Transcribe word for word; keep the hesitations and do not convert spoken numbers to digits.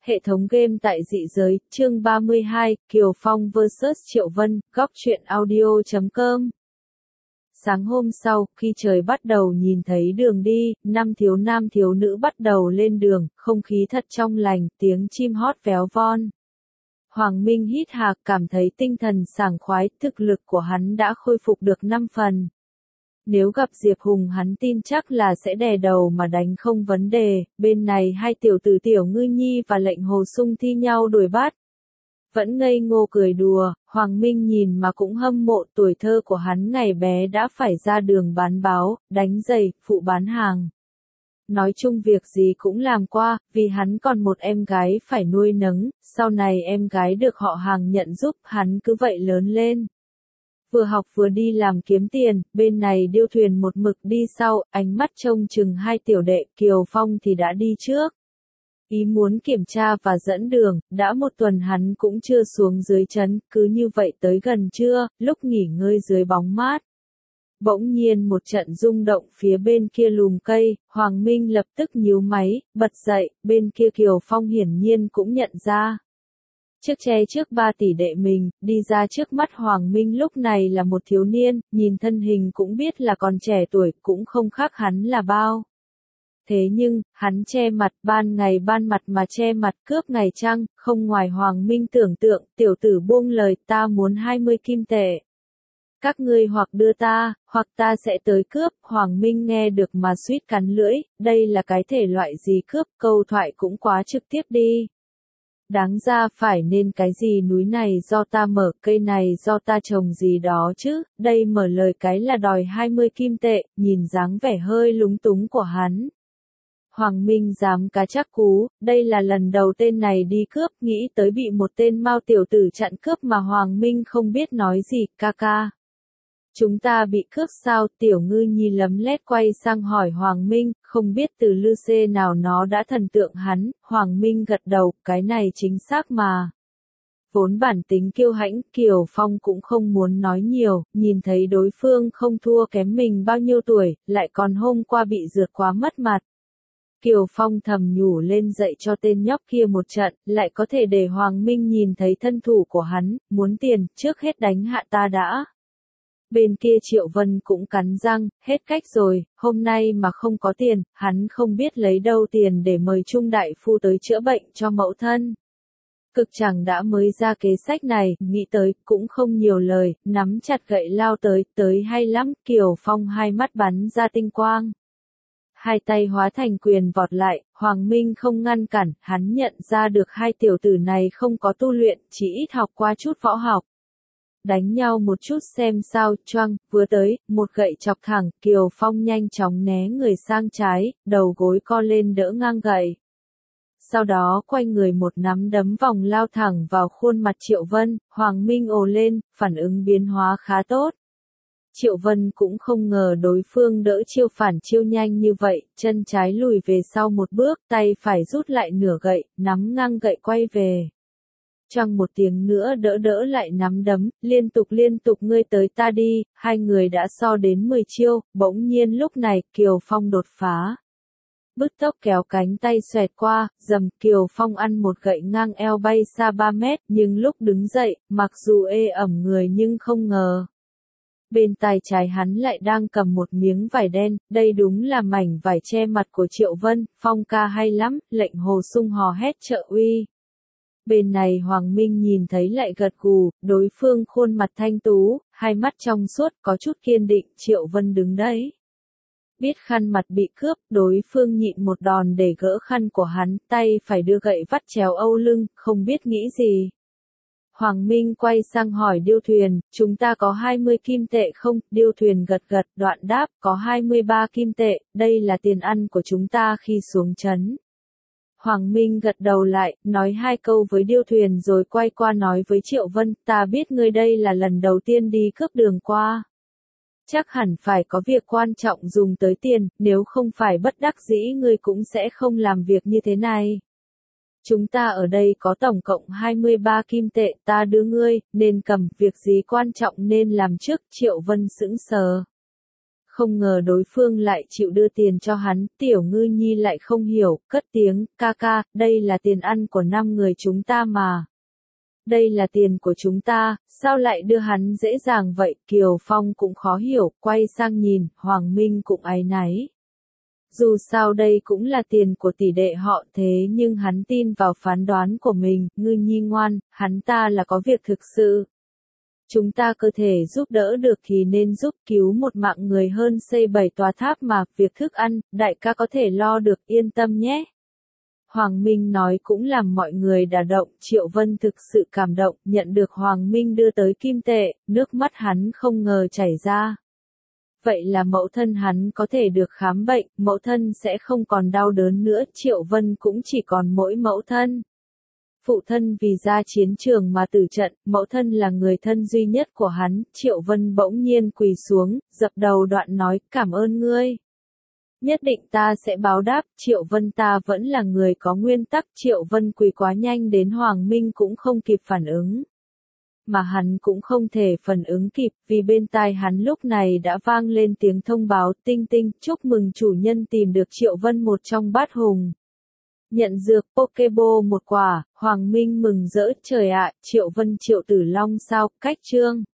Hệ thống game tại dị giới, chương ba mươi hai, Kiều Phong vs Triệu Vân, góc truyện audio chấm com. Sáng hôm sau, khi trời bắt đầu nhìn thấy đường đi, năm thiếu nam thiếu nữ bắt đầu lên đường, không khí thật trong lành, tiếng chim hót véo von. Hoàng Minh hít hà, cảm thấy tinh thần sảng khoái, thực lực của hắn đã khôi phục được năm phần. Nếu gặp Diệp Hùng hắn tin chắc là sẽ đè đầu mà đánh không vấn đề, bên này hai tiểu tử Tiểu Ngư Nhi và Lệnh Hồ Sung thi nhau đuổi bắt. Vẫn ngây ngô cười đùa, Hoàng Minh nhìn mà cũng hâm mộ, tuổi thơ của hắn ngày bé đã phải ra đường bán báo, đánh giày, phụ bán hàng. Nói chung việc gì cũng làm qua, vì hắn còn một em gái phải nuôi nấng, sau này em gái được họ hàng nhận giúp, hắn cứ vậy lớn lên. Vừa học vừa đi làm kiếm tiền, bên này Điêu Thuyền một mực đi sau, ánh mắt trông chừng hai tiểu đệ, Kiều Phong thì đã đi trước. Ý muốn kiểm tra và dẫn đường, đã một tuần hắn cũng chưa xuống dưới trấn, cứ như vậy tới gần trưa, lúc nghỉ ngơi dưới bóng mát. Bỗng nhiên một trận rung động phía bên kia lùm cây, Hoàng Minh lập tức nhíu máy, bật dậy, bên kia Kiều Phong hiển nhiên cũng nhận ra. Chiếc che trước ba tỷ đệ mình, đi ra trước mắt Hoàng Minh lúc này là một thiếu niên, nhìn thân hình cũng biết là còn trẻ tuổi, cũng không khác hắn là bao. Thế nhưng, hắn che mặt ban ngày ban mặt mà che mặt cướp ngày trăng, không ngoài Hoàng Minh tưởng tượng, tiểu tử buông lời ta muốn hai mươi kim tệ. Các ngươi hoặc đưa ta, hoặc ta sẽ tới cướp, Hoàng Minh nghe được mà suýt cắn lưỡi, đây là cái thể loại gì cướp, câu thoại cũng quá trực tiếp đi. Đáng ra phải nên cái gì núi này do ta mở, cây này do ta trồng gì đó chứ, đây mở lời cái là đòi hai mươi kim tệ, nhìn dáng vẻ hơi lúng túng của hắn. Hoàng Minh dám cá chắc cú, đây là lần đầu tên này đi cướp, nghĩ tới bị một tên Mao tiểu tử chặn cướp mà Hoàng Minh không biết nói gì, ca ca. Chúng ta bị cướp sao, Tiểu Ngư Nhi lấm lét quay sang hỏi Hoàng Minh, không biết từ lư xê nào nó đã thần tượng hắn, Hoàng Minh gật đầu, cái này chính xác mà. Vốn bản tính kiêu hãnh, Kiều Phong cũng không muốn nói nhiều, nhìn thấy đối phương không thua kém mình bao nhiêu tuổi, lại còn hôm qua bị rượt quá mất mặt. Kiều Phong thầm nhủ lên dạy cho tên nhóc kia một trận, lại có thể để Hoàng Minh nhìn thấy thân thủ của hắn, muốn tiền, trước hết đánh hạ ta đã. Bên kia Triệu Vân cũng cắn răng, hết cách rồi, hôm nay mà không có tiền, hắn không biết lấy đâu tiền để mời Trung đại phu tới chữa bệnh cho mẫu thân. Cực chẳng đã mới ra kế sách này, nghĩ tới, cũng không nhiều lời, nắm chặt gậy lao tới, tới hay lắm, Kiều Phong hai mắt bắn ra tinh quang. Hai tay hóa thành quyền vọt lại, Hoàng Minh không ngăn cản, hắn nhận ra được hai tiểu tử này không có tu luyện, chỉ ít học qua chút võ học. Đánh nhau một chút xem sao, choang, vừa tới, một gậy chọc thẳng, Kiều Phong nhanh chóng né người sang trái, đầu gối co lên đỡ ngang gậy. Sau đó quay người một nắm đấm vòng lao thẳng vào khuôn mặt Triệu Vân, Hoàng Minh ồ lên, phản ứng biến hóa khá tốt. Triệu Vân cũng không ngờ đối phương đỡ chiêu phản chiêu nhanh như vậy, chân trái lùi về sau một bước, tay phải rút lại nửa gậy, nắm ngang gậy quay về. Choang một tiếng nữa đỡ đỡ lại nắm đấm, liên tục liên tục ngươi tới ta đi, hai người đã so đến mười chiêu, bỗng nhiên lúc này, Kiều Phong đột phá. Bứt tốc kéo cánh tay xoẹt qua, dầm, Kiều Phong ăn một gậy ngang eo bay xa ba mét, nhưng lúc đứng dậy, mặc dù ê ẩm người nhưng không ngờ. Bên tay trái hắn lại đang cầm một miếng vải đen, đây đúng là mảnh vải che mặt của Triệu Vân, Phong ca hay lắm, Lệnh Hồ Sung hò hét trợ uy. Bên này Hoàng Minh nhìn thấy lại gật gù, đối phương khuôn mặt thanh tú, hai mắt trong suốt, có chút kiên định, Triệu Vân đứng đấy. Biết khăn mặt bị cướp, đối phương nhịn một đòn để gỡ khăn của hắn, tay phải đưa gậy vắt chéo âu lưng, không biết nghĩ gì. Hoàng Minh quay sang hỏi Điêu Thuyền, chúng ta có hai mươi kim tệ không? Điêu Thuyền gật gật, đoạn đáp, có hai mươi ba kim tệ, đây là tiền ăn của chúng ta khi xuống trấn. Hoàng Minh gật đầu lại, nói hai câu với Điêu Thuyền rồi quay qua nói với Triệu Vân, ta biết ngươi đây là lần đầu tiên đi cướp đường qua. Chắc hẳn phải có việc quan trọng dùng tới tiền, nếu không phải bất đắc dĩ ngươi cũng sẽ không làm việc như thế này. Chúng ta ở đây có tổng cộng hai mươi ba kim tệ, ta đưa ngươi, nên cầm, việc gì quan trọng nên làm trước, Triệu Vân sững sờ. Không ngờ đối phương lại chịu đưa tiền cho hắn, Tiểu Ngư Nhi lại không hiểu, cất tiếng, ca ca, đây là tiền ăn của năm người chúng ta mà. Đây là tiền của chúng ta, sao lại đưa hắn dễ dàng vậy? Kiều Phong cũng khó hiểu, quay sang nhìn, Hoàng Minh cũng áy náy. Dù sao đây cũng là tiền của tỷ đệ họ, thế nhưng hắn tin vào phán đoán của mình, Ngư Nhi ngoan, hắn ta là có việc thực sự. Chúng ta cơ thể giúp đỡ được thì nên giúp, cứu một mạng người hơn xây bảy tòa tháp mà, việc thức ăn, đại ca có thể lo được, yên tâm nhé. Hoàng Minh nói cũng làm mọi người đả động, Triệu Vân thực sự cảm động, nhận được Hoàng Minh đưa tới kim tệ, nước mắt hắn không ngờ chảy ra. Vậy là mẫu thân hắn có thể được khám bệnh, mẫu thân sẽ không còn đau đớn nữa, Triệu Vân cũng chỉ còn mỗi mẫu thân. Phụ thân vì ra chiến trường mà tử trận, mẫu thân là người thân duy nhất của hắn, Triệu Vân bỗng nhiên quỳ xuống, dập đầu đoạn nói, cảm ơn ngươi. Nhất định ta sẽ báo đáp, Triệu Vân ta vẫn là người có nguyên tắc, Triệu Vân quỳ quá nhanh đến Hoàng Minh cũng không kịp phản ứng. Mà hắn cũng không thể phản ứng kịp, vì bên tai hắn lúc này đã vang lên tiếng thông báo, tinh tinh, chúc mừng chủ nhân tìm được Triệu Vân một trong bát hùng. Nhận dược, Pokeball một quả, Hoàng Minh mừng rỡ, trời ạ, Triệu Vân Triệu Tử Long sao, cách chương.